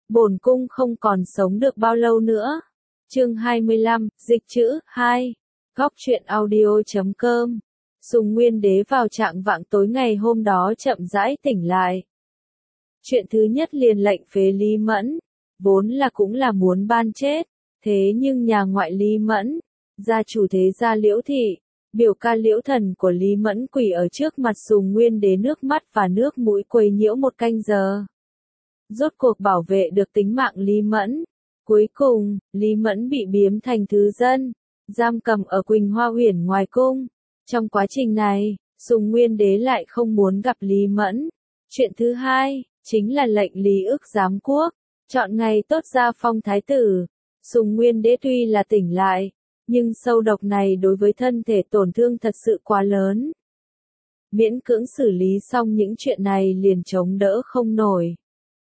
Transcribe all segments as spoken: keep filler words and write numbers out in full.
bổn cung không còn sống được bao lâu nữa. Chương hai mươi lăm, dịch chữ, hai. Góc truyện audio chấm com. Sùng Nguyên Đế vào trạng vạng tối ngày hôm đó chậm rãi tỉnh lại. Chuyện thứ nhất liền lệnh phế Lý Mẫn, vốn là cũng là muốn ban chết, thế nhưng nhà ngoại Lý Mẫn, gia chủ thế gia Liễu Thị, biểu ca Liễu Thần của Lý Mẫn quỳ ở trước mặt Sùng Nguyên Đế nước mắt và nước mũi quấy nhiễu một canh giờ. Rốt cuộc bảo vệ được tính mạng Lý Mẫn. Cuối cùng, Lý Mẫn bị biếm thành thứ dân, giam cầm ở Quỳnh Hoa Uyển ngoài cung. Trong quá trình này, Sùng Nguyên Đế lại không muốn gặp Lý Mẫn. Chuyện thứ hai, chính là lệnh Lý Ức giám quốc, chọn ngày tốt ra phong thái tử. Sùng Nguyên Đế tuy là tỉnh lại, nhưng sâu độc này đối với thân thể tổn thương thật sự quá lớn. Miễn cưỡng xử lý xong những chuyện này liền chống đỡ không nổi.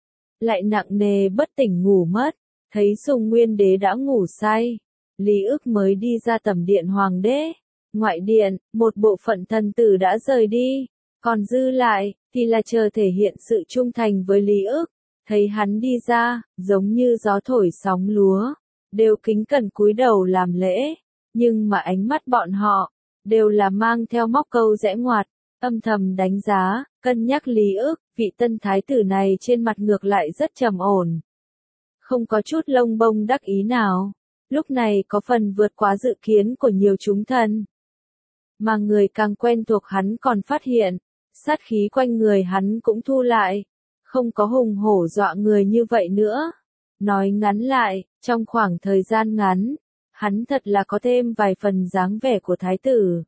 Lại nặng nề bất tỉnh ngủ mất, thấy Sùng Nguyên Đế đã ngủ say. Lý Ức mới đi ra tẩm điện hoàng đế. Ngoại điện, một bộ phận thần tử đã rời đi, còn dư lại, thì là chờ thể hiện sự trung thành với Lý Ức. Thấy hắn đi ra, giống như gió thổi sóng lúa, đều kính cẩn cúi đầu làm lễ, nhưng mà ánh mắt bọn họ, đều là mang theo móc câu rẽ ngoặt, âm thầm đánh giá, cân nhắc Lý Ức, vị tân thái tử này trên mặt ngược lại rất trầm ổn. Không có chút lông bông đắc ý nào, lúc này có phần vượt quá dự kiến của nhiều chúng thần. Mà người càng quen thuộc hắn còn phát hiện, sát khí quanh người hắn cũng thu lại, không có hùng hổ dọa người như vậy nữa. Nói ngắn lại, trong khoảng thời gian ngắn, hắn thật là có thêm vài phần dáng vẻ của thái tử.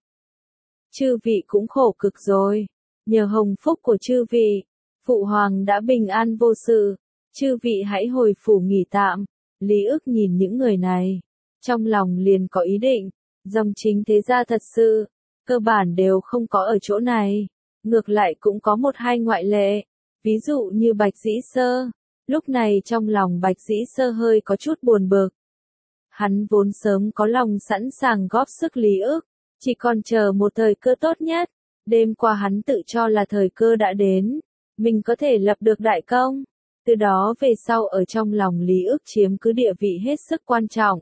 Chư vị cũng khổ cực rồi, nhờ hồng phúc của chư vị, phụ hoàng đã bình an vô sự, chư vị hãy hồi phủ nghỉ tạm. Lý Ức nhìn những người này, trong lòng liền có ý định, dòng chính thế gia thật sự, cơ bản đều không có ở chỗ này, ngược lại cũng có một hai ngoại lệ, ví dụ như Bạch Dĩ Sơ. Lúc này trong lòng Bạch Dĩ Sơ hơi có chút buồn bực. Hắn vốn sớm có lòng sẵn sàng góp sức Lý Ức, chỉ còn chờ một thời cơ tốt nhất. Đêm qua hắn tự cho là thời cơ đã đến, mình có thể lập được đại công. Từ đó về sau ở trong lòng Lý Ức chiếm cứ địa vị hết sức quan trọng.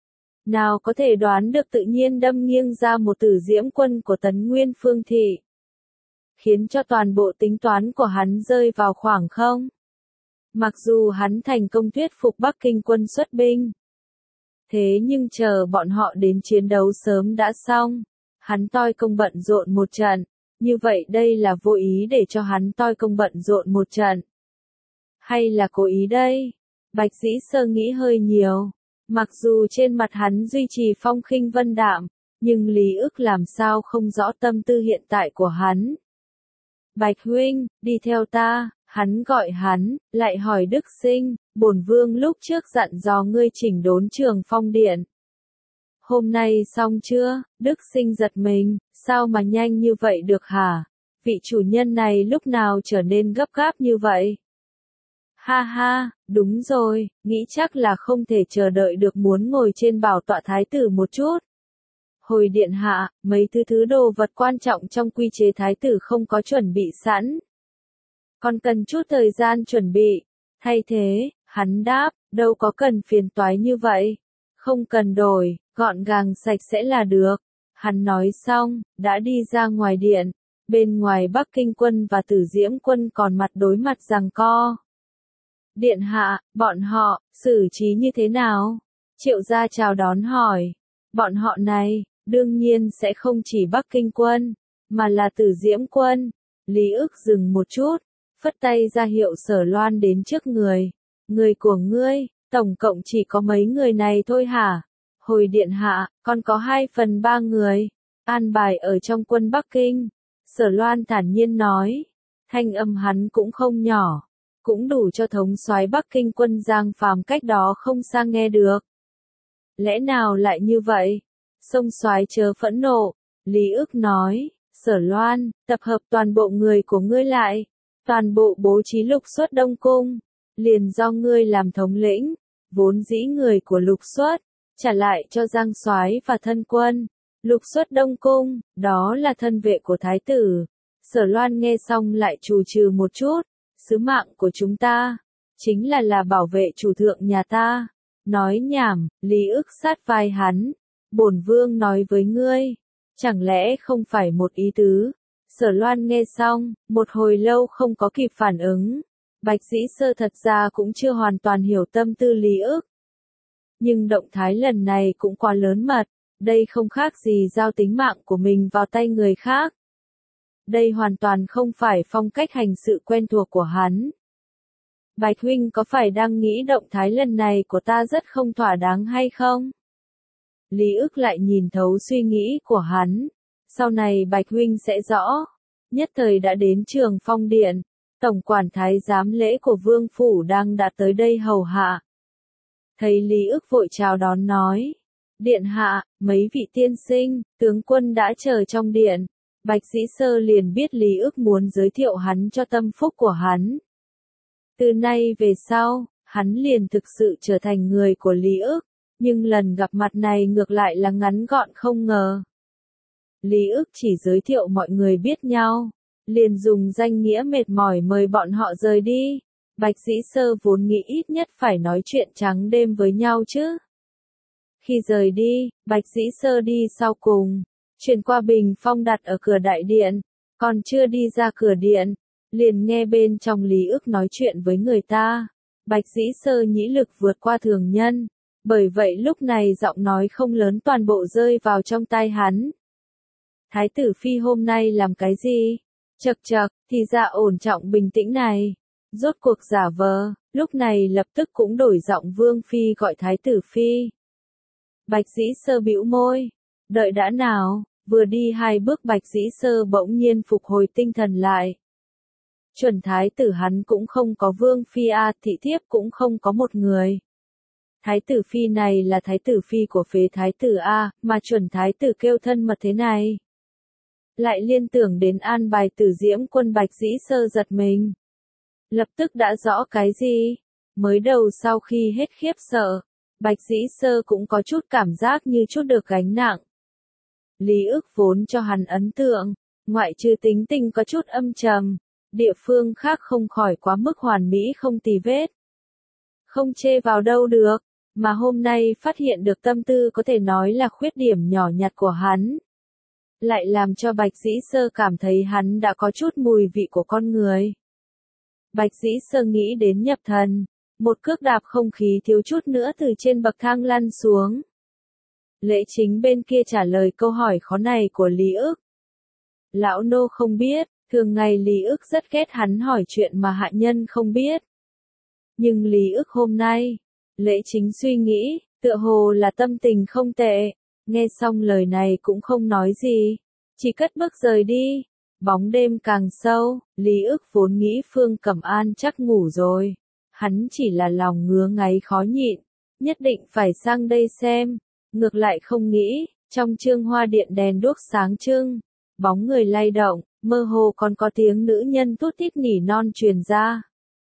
Nào có thể đoán được tự nhiên đâm nghiêng ra một Tử Diễm quân của Tấn Nguyên Phương Thị, khiến cho toàn bộ tính toán của hắn rơi vào khoảng không. Mặc dù hắn thành công thuyết phục Bắc Kinh quân xuất binh, thế nhưng chờ bọn họ đến chiến đấu sớm đã xong, hắn toi công bận rộn một trận, như vậy đây là vô ý để cho hắn toi công bận rộn một trận. Hay là cố ý đây? Bạch Dĩ Sơ nghĩ hơi nhiều. Mặc dù trên mặt hắn duy trì phong khinh vân đạm, nhưng Lý Ức làm sao không rõ tâm tư hiện tại của hắn. Bạch huynh, đi theo ta, hắn gọi hắn, lại hỏi Đức Sinh, bổn vương lúc trước dặn dò ngươi chỉnh đốn Trường Phong Điện. Hôm nay xong chưa? Đức Sinh giật mình, sao mà nhanh như vậy được hả? Vị chủ nhân này lúc nào trở nên gấp gáp như vậy? Ha ha, đúng rồi, nghĩ chắc là không thể chờ đợi được muốn ngồi trên bảo tọa thái tử một chút. Hồi điện hạ, mấy thứ thứ đồ vật quan trọng trong quy chế thái tử không có chuẩn bị sẵn. Còn cần chút thời gian chuẩn bị. Thay thế, hắn đáp, đâu có cần phiền toái như vậy. Không cần đổi, gọn gàng sạch sẽ là được. Hắn nói xong, đã đi ra ngoài điện. Bên ngoài Bắc Kinh quân và Tử Diễm quân còn mặt đối mặt giằng co. Điện hạ, bọn họ, xử trí như thế nào? Triệu gia chào đón hỏi. Bọn họ này, đương nhiên sẽ không chỉ Bắc Kinh quân, mà là Tử Diễm quân. Lý Ức dừng một chút, phất tay ra hiệu Sở Loan đến trước người. Người của ngươi, tổng cộng chỉ có mấy người này thôi hả? Hồi điện hạ, còn có hai phần ba người, an bài ở trong quân Bắc Kinh. Sở Loan thản nhiên nói, thanh âm hắn cũng không nhỏ. Cũng đủ cho thống soái Bắc Kinh quân Giang Phàm cách đó không xa nghe được. Lẽ nào lại như vậy? Sông soái chớ phẫn nộ, Lý Ức nói, Sở Loan, tập hợp toàn bộ người của ngươi lại, toàn bộ bố trí lục suất Đông Cung, liền do ngươi làm thống lĩnh, vốn dĩ người của lục suất, trả lại cho Giang soái và thân quân. Lục suất Đông Cung, đó là thân vệ của thái tử. Sở Loan nghe xong lại trù trừ một chút. Sứ mạng của chúng ta, chính là là bảo vệ chủ thượng nhà ta. Nói nhảm, Lý ức sát vai hắn. Bổn vương nói với ngươi, chẳng lẽ không phải một ý tứ. Sở Loan nghe xong, một hồi lâu không có kịp phản ứng. Bạch Dĩ Sơ thật ra cũng chưa hoàn toàn hiểu tâm tư Lý ức. Nhưng động thái lần này cũng quá lớn mật, đây không khác gì giao tính mạng của mình vào tay người khác. Đây hoàn toàn không phải phong cách hành sự quen thuộc của hắn. Bạch huynh có phải đang nghĩ động thái lần này của ta rất không thỏa đáng hay không? Lý ức lại nhìn thấu suy nghĩ của hắn. Sau này Bạch huynh sẽ rõ. Nhất thời đã đến Trường Phong Điện. Tổng quản thái giám lễ của vương phủ đang đã tới đây hầu hạ. Thấy Lý ức vội chào đón nói. Điện hạ, mấy vị tiên sinh, tướng quân đã chờ trong điện. Bạch Dĩ Sơ liền biết Lý ức muốn giới thiệu hắn cho tâm phúc của hắn. Từ nay về sau, hắn liền thực sự trở thành người của Lý ức, nhưng lần gặp mặt này ngược lại là ngắn gọn không ngờ. Lý ức chỉ giới thiệu mọi người biết nhau, liền dùng danh nghĩa mệt mỏi mời bọn họ rời đi. Bạch Dĩ Sơ vốn nghĩ ít nhất phải nói chuyện trắng đêm với nhau chứ. Khi rời đi, Bạch Dĩ Sơ đi sau cùng, chuyển qua bình phong đặt ở cửa đại điện, còn chưa đi ra cửa điện, liền nghe bên trong Lý ức nói chuyện với người ta. Bạch Dĩ Sơ nhĩ lực vượt qua thường nhân, bởi vậy lúc này giọng nói không lớn toàn bộ rơi vào trong tai hắn. Thái tử phi hôm nay làm cái gì? Chậc chậc, thì ra ổn trọng bình tĩnh này. Rốt cuộc giả vờ, lúc này lập tức cũng đổi giọng vương phi gọi thái tử phi. Bạch Dĩ Sơ bĩu môi, đợi đã nào, vừa đi hai bước Bạch Dĩ Sơ bỗng nhiên phục hồi tinh thần lại. Chuẩn thái tử hắn cũng không có vương phi a, thị thiếp cũng không có một người. Thái tử phi này là thái tử phi của phế thái tử a, mà chuẩn thái tử kêu thân mật thế này. Lại liên tưởng đến an bài Tử Diễm quân. Bạch Dĩ Sơ giật mình. Lập tức đã rõ cái gì? Mới đầu sau khi hết khiếp sợ, Bạch Dĩ Sơ cũng có chút cảm giác như chút được gánh nặng. Lý ức vốn cho hắn ấn tượng, ngoại trừ tính tình có chút âm trầm, địa phương khác không khỏi quá mức hoàn mỹ không tì vết. Không chê vào đâu được, mà hôm nay phát hiện được tâm tư có thể nói là khuyết điểm nhỏ nhặt của hắn. Lại làm cho Bạch Dĩ Sơ cảm thấy hắn đã có chút mùi vị của con người. Bạch Dĩ Sơ nghĩ đến nhập thần, một cước đạp không khí thiếu chút nữa từ trên bậc thang lăn xuống. Lễ Chính bên kia trả lời câu hỏi khó này của Lý ức. Lão nô không biết, thường ngày Lý ức rất ghét hắn hỏi chuyện mà hạ nhân không biết. Nhưng Lý ức hôm nay, Lễ Chính suy nghĩ, tựa hồ là tâm tình không tệ, nghe xong lời này cũng không nói gì, chỉ cất bước rời đi. Bóng đêm càng sâu, Lý ức vốn nghĩ Phương Cẩm An chắc ngủ rồi. Hắn chỉ là lòng ngứa ngáy khó nhịn, nhất định phải sang đây xem. Ngược lại không nghĩ, trong Trương Hoa Điện đèn đuốc sáng trưng, bóng người lay động, mơ hồ còn có tiếng nữ nhân thút thít nỉ non truyền ra.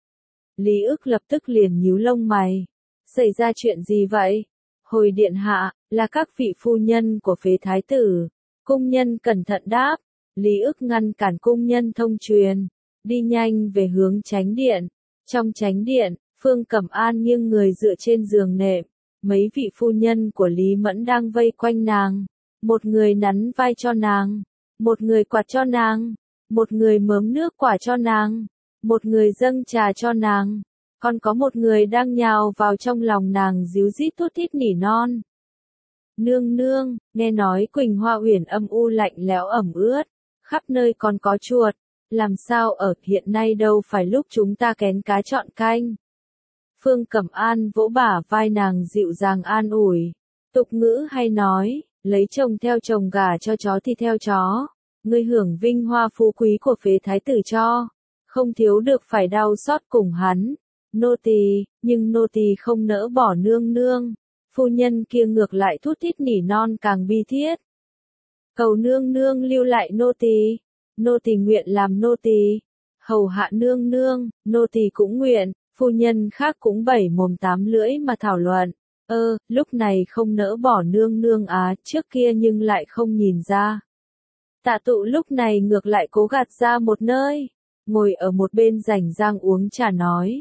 Lý ức lập tức liền nhíu lông mày. Xảy ra chuyện gì vậy? Hồi điện hạ, là các vị phu nhân của phế thái tử. Cung nhân cẩn thận đáp. Lý ức ngăn cản cung nhân thông truyền, đi nhanh về hướng chánh điện. Trong chánh điện, Phương Cẩm An nghiêng người dựa trên giường nệm. Mấy vị phu nhân của Lý Mẫn đang vây quanh nàng. Một người nắn vai cho nàng, một người quạt cho nàng, một người mớm nước quả cho nàng, một người dâng trà cho nàng, còn có một người đang nhào vào trong lòng nàng díu dít thút thít nỉ non. Nương nương, nghe nói Quỳnh Hoa Uyển âm u lạnh lẽo ẩm ướt, khắp nơi còn có chuột, làm sao ở hiện nay đâu phải lúc chúng ta kén cá chọn canh. Phương Cẩm An vỗ bả vai nàng dịu dàng an ủi. Tục ngữ hay nói, lấy chồng theo chồng gả cho chó thì theo chó. Ngươi hưởng vinh hoa phú quý của phế thái tử cho, không thiếu được phải đau xót cùng hắn. Nô tỳ, nhưng nô tỳ không nỡ bỏ nương nương. Phu nhân kia ngược lại thút thít nỉ non càng bi thiết. Cầu nương nương lưu lại nô tỳ, nô tỳ nguyện làm nô tỳ, hầu hạ nương nương, nô tỳ cũng nguyện. Phu nhân khác cũng bảy mồm tám lưỡi mà thảo luận. Ơ, lúc này không nỡ bỏ nương nương á, trước kia nhưng lại không nhìn ra. Tạ Tụ lúc này ngược lại cố gạt ra một nơi, ngồi ở một bên rảnh rang uống trà nói.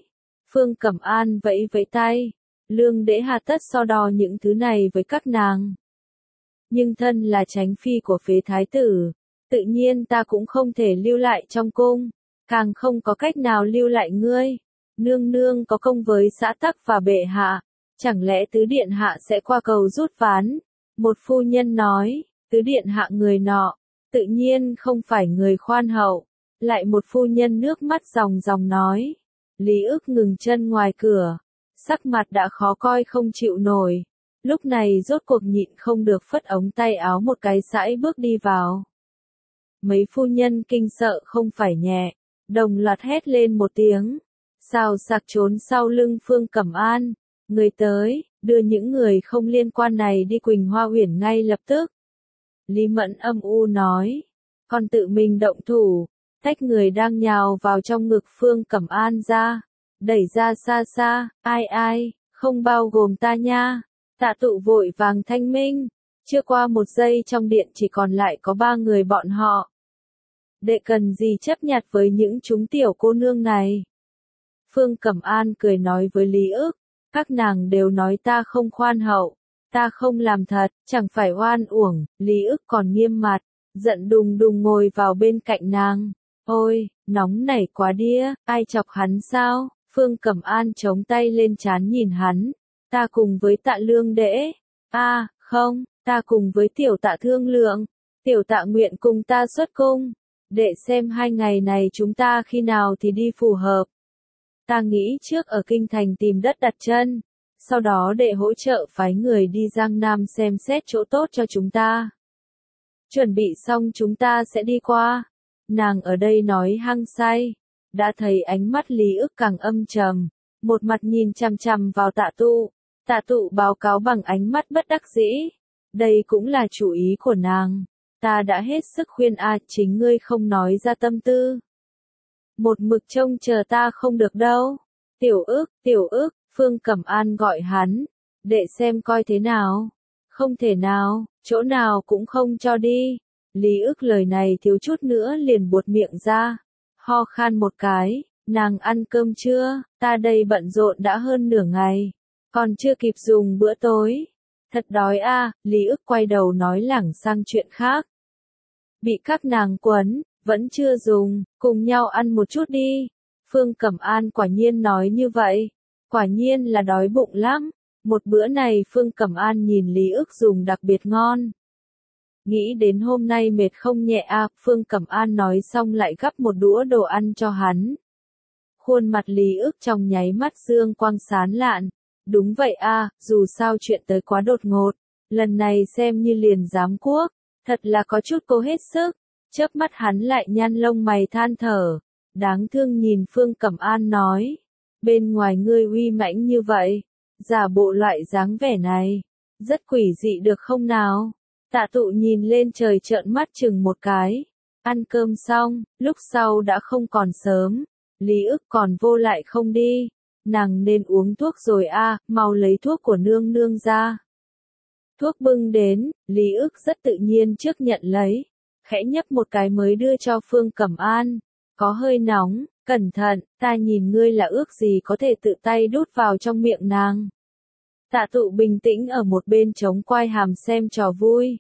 Phương Cẩm An vẫy vẫy tay. Lương Đễ hà tất so đo những thứ này với các nàng. Nhưng thân là chánh phi của phế thái tử, tự nhiên ta cũng không thể lưu lại trong cung, càng không có cách nào lưu lại ngươi. Nương nương có công với xã tắc và bệ hạ, chẳng lẽ tứ điện hạ sẽ qua cầu rút ván? Một phu nhân nói, tứ điện hạ người nọ, tự nhiên không phải người khoan hậu. Lại một phu nhân nước mắt ròng ròng nói. Lý Ức ngừng chân ngoài cửa, sắc mặt đã khó coi không chịu nổi. Lúc này rốt cuộc nhịn không được phất ống tay áo một cái sải bước đi vào. Mấy phu nhân kinh sợ không phải nhẹ, đồng loạt hét lên một tiếng. Xào sạc trốn sau lưng Phương Cẩm An. Người tới, đưa những người không liên quan này đi Quỳnh Hoa Uyển ngay lập tức. Lý Mẫn âm u nói. Còn tự mình động thủ, tách người đang nhào vào trong ngực Phương Cẩm An ra. Đẩy ra xa xa, ai ai, không bao gồm ta nha. Tạ Tụ vội vàng thanh minh. Chưa qua một giây trong điện chỉ còn lại có ba người bọn họ. Đệ cần gì chấp nhặt với những chúng tiểu cô nương này? Phương Cẩm An cười nói với Lý Ức. Các nàng đều nói ta không khoan hậu. Ta không làm thật, chẳng phải oan uổng. Lý Ức còn nghiêm mặt, giận đùng đùng ngồi vào bên cạnh nàng. Ôi, nóng nảy quá đĩa, ai chọc hắn sao? Phương Cẩm An chống tay lên trán nhìn hắn. Ta cùng với Tạ Lương Đễ. A, à, không, ta cùng với tiểu Tạ thương lượng. Tiểu Tạ nguyện cùng ta xuất cung. Đệ xem hai ngày này chúng ta khi nào thì đi phù hợp. Ta nghĩ trước ở kinh thành tìm đất đặt chân. Sau đó đệ hỗ trợ phái người đi Giang Nam xem xét chỗ tốt cho chúng ta. Chuẩn bị xong chúng ta sẽ đi qua. Nàng ở đây nói hăng say. Đã thấy ánh mắt Lý Ức càng âm trầm. Một mặt nhìn chằm chằm vào Tạ Tụ. Tạ Tụ báo cáo bằng ánh mắt bất đắc dĩ. Đây cũng là chủ ý của nàng. Ta đã hết sức khuyên a, chính ngươi không nói ra tâm tư. Một mực trông chờ ta không được đâu. Tiểu Ức, Tiểu Ức, Phương Cẩm An gọi hắn. Đệ xem coi thế nào. Không thể nào, chỗ nào cũng không cho đi. Lý Ức lời này thiếu chút nữa liền buột miệng ra. Ho khan một cái, nàng ăn cơm chưa? Ta đây bận rộn đã hơn nửa ngày. Còn chưa kịp dùng bữa tối. Thật đói a, à, Lý Ức quay đầu nói lảng sang chuyện khác. Bị các nàng quấn, vẫn chưa dùng, cùng nhau ăn một chút đi. Phương Cẩm An quả nhiên nói như vậy. Quả nhiên là đói bụng lắm. Một bữa này Phương Cẩm An nhìn Lý Ức dùng đặc biệt ngon. Nghĩ đến hôm nay mệt không nhẹ à, Phương Cẩm An nói xong lại gắp một đũa đồ ăn cho hắn. Khuôn mặt Lý Ức trong nháy mắt dương quang sán lạn. Đúng vậy à, dù sao chuyện tới quá đột ngột. Lần này xem như liền giám quốc. Thật là có chút cố hết sức. Chớp mắt hắn lại nhăn lông mày than thở. Đáng thương nhìn Phương Cẩm An nói. Bên ngoài ngươi uy mãnh như vậy. Giả bộ loại dáng vẻ này. Rất quỷ dị được không nào? Tạ Tụ nhìn lên trời trợn mắt chừng một cái. Ăn cơm xong, lúc sau đã không còn sớm. Lý Ức còn vô lại không đi. Nàng nên uống thuốc rồi a, à, mau lấy thuốc của nương nương ra. Thuốc bưng đến, Lý Ức rất tự nhiên trước nhận lấy. Khẽ nhấp một cái mới đưa cho Phương Cẩm An. Có hơi nóng, cẩn thận, ta nhìn ngươi là ước gì có thể tự tay đút vào trong miệng nàng. Tạ Tụ bình tĩnh ở một bên chống quai hàm xem trò vui.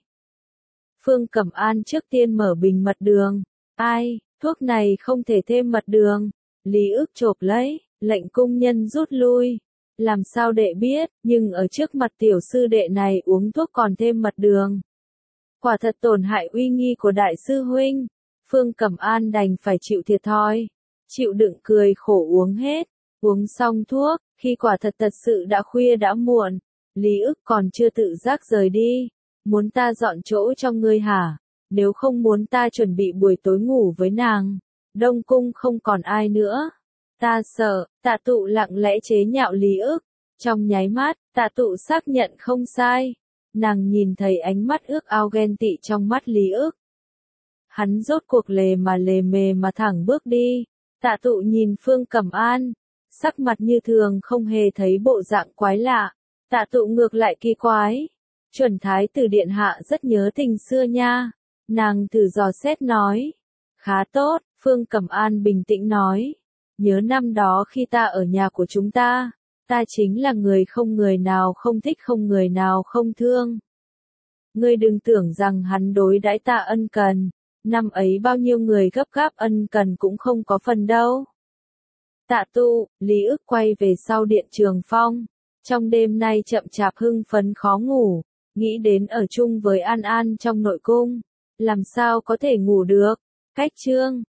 Phương Cẩm An trước tiên mở bình mật đường. Ai, thuốc này không thể thêm mật đường. Lý Ức chộp lấy, lệnh cung nhân rút lui. Làm sao đệ biết, nhưng ở trước mặt tiểu sư đệ này uống thuốc còn thêm mật đường. Quả thật tổn hại uy nghi của đại sư huynh. Phương Cẩm An đành phải chịu thiệt thòi. Chịu đựng cười khổ uống hết. Uống xong thuốc, khi quả thật thật sự đã khuya đã muộn. Lý Ức còn chưa tự giác rời đi. Muốn ta dọn chỗ cho ngươi hả? Nếu không muốn ta chuẩn bị buổi tối ngủ với nàng. Đông cung không còn ai nữa. Ta sợ. Tạ Tụ lặng lẽ chế nhạo Lý Ức. Trong nháy mắt, Tạ Tụ xác nhận không sai. Nàng nhìn thấy ánh mắt ước ao ghen tị trong mắt Lý Ức. Hắn rốt cuộc lề mà lề mề mà thẳng bước đi. Tạ Tụ nhìn Phương Cẩm An. Sắc mặt như thường không hề thấy bộ dạng quái lạ. Tạ Tụ ngược lại kỳ quái. Chuẩn thái tử điện hạ rất nhớ tình xưa nha. Nàng thử dò xét nói. Khá tốt, Phương Cẩm An bình tĩnh nói. nhớ năm đó khi ta ở nhà của chúng ta, ta chính là người không người nào không thích không người nào không thương. Ngươi đừng tưởng rằng hắn đối đãi ta ân cần, năm ấy bao nhiêu người gấp gáp ân cần cũng không có phần đâu. Tạ Tu, Lý ức quay về sau Điện Trường Phong, trong đêm nay chậm chạp hưng phấn khó ngủ, nghĩ đến ở chung với An An trong nội cung, làm sao có thể ngủ được. Cách chương